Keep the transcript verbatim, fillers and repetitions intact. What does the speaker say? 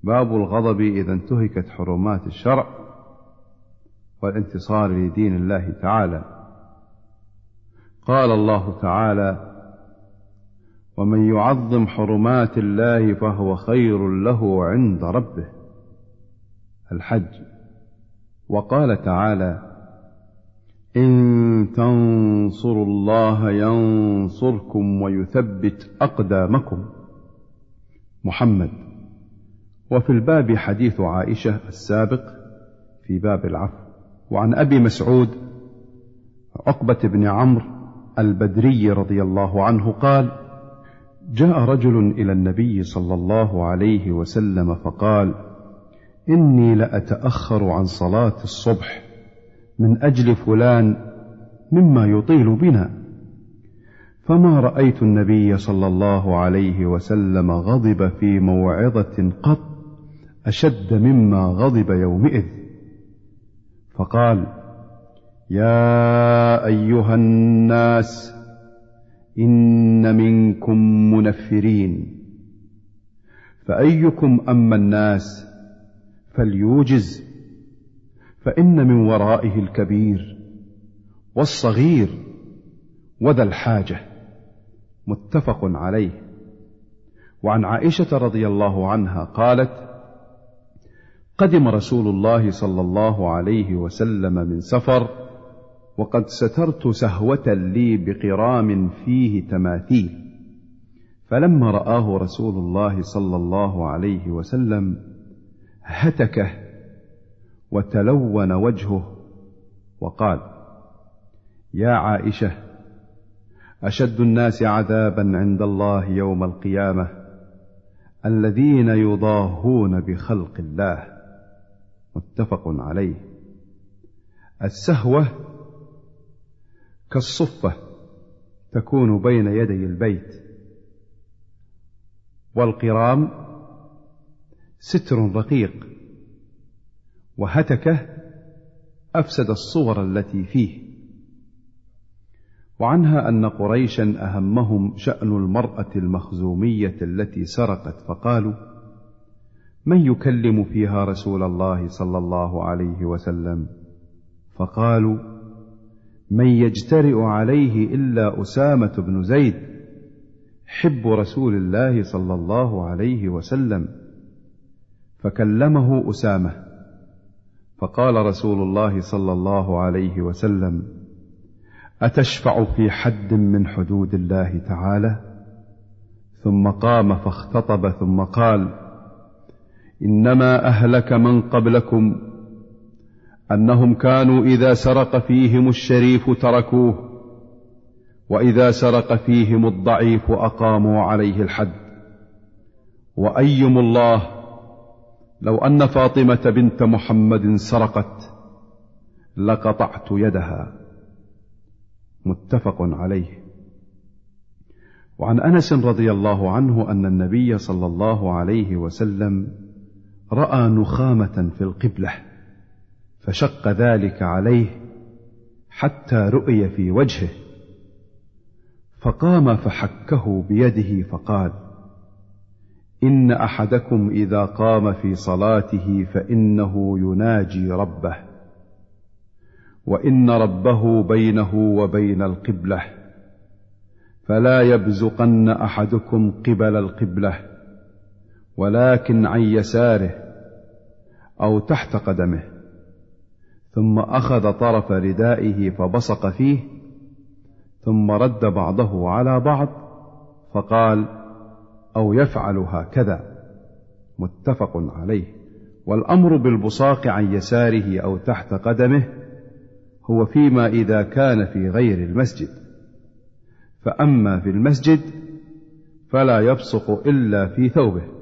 باب الغضب إذا انتهكت حرمات الشرع والانتصار لدين الله تعالى. قال الله تعالى: ومن يعظم حرمات الله فهو خير له عند ربه، الحج. وقال تعالى: إن تنصروا الله ينصركم ويثبت أقدامكم، محمد. وفي الباب حديث عائشة السابق في باب العفو. وعن أبي مسعود عقبة بن عمرو البدري رضي الله عنه قال: جاء رجل إلى النبي صلى الله عليه وسلم فقال: إني لأتأخر عن صلاة الصبح من أجل فلان مما يطيل بنا، فما رأيت النبي صلى الله عليه وسلم غضب في موعظة قط أشد مما غضب يومئذ، فقال: يا أيها الناس إن منكم منفرين، فأيكم أما الناس فليوجز، فإن من ورائه الكبير والصغير وذا الحاجة، متفق عليه. وعن عائشة رضي الله عنها قالت: قدم رسول الله صلى الله عليه وسلم من سفر وقد سترت سهوة لي بقرام فيه تماثيل، فلما رآه رسول الله صلى الله عليه وسلم هتكه وتلون وجهه وقال: يا عائشة، أشد الناس عذابا عند الله يوم القيامة الذين يضاهون بخلق الله، متفق عليه. السهوة كالصفة تكون بين يدي البيت، والقرام ستر رقيق، وهتكه أفسد الصور التي فيه. وعنها أن قريشا أهمهم شأن المرأة المخزومية التي سرقت، فقالوا: من يكلم فيها رسول الله صلى الله عليه وسلم؟ فقالوا: من يجترئ عليه إلا أسامة بن زيد حب رسول الله صلى الله عليه وسلم، فكلمه أسامة، فقال رسول الله صلى الله عليه وسلم: أتشفع في حد من حدود الله تعالى؟ ثم قام فاختطب ثم قال: إنما أهلك من قبلكم أنهم كانوا إذا سرق فيهم الشريف تركوه، وإذا سرق فيهم الضعيف أقاموا عليه الحد. وأيم الله لو أن فاطمة بنت محمد سرقت لقطعت يدها، متفق عليه. وعن أنس رضي الله عنه أن النبي صلى الله عليه وسلم رأى نخامة في القبلة فشق ذلك عليه حتى رؤي في وجهه، فقام فحكه بيده فقال: إن أحدكم إذا قام في صلاته فإنه يناجي ربه، وإن ربه بينه وبين القبلة، فلا يبزقن أحدكم قبل القبلة، ولكن عن يساره أو تحت قدمه. ثم أخذ طرف ردائه فبصق فيه، ثم رد بعضه على بعض فقال: أو يفعل هكذا، متفق عليه. والأمر بالبصاق عن يساره أو تحت قدمه هو فيما إذا كان في غير المسجد، فأما في المسجد فلا يبصق إلا في ثوبه.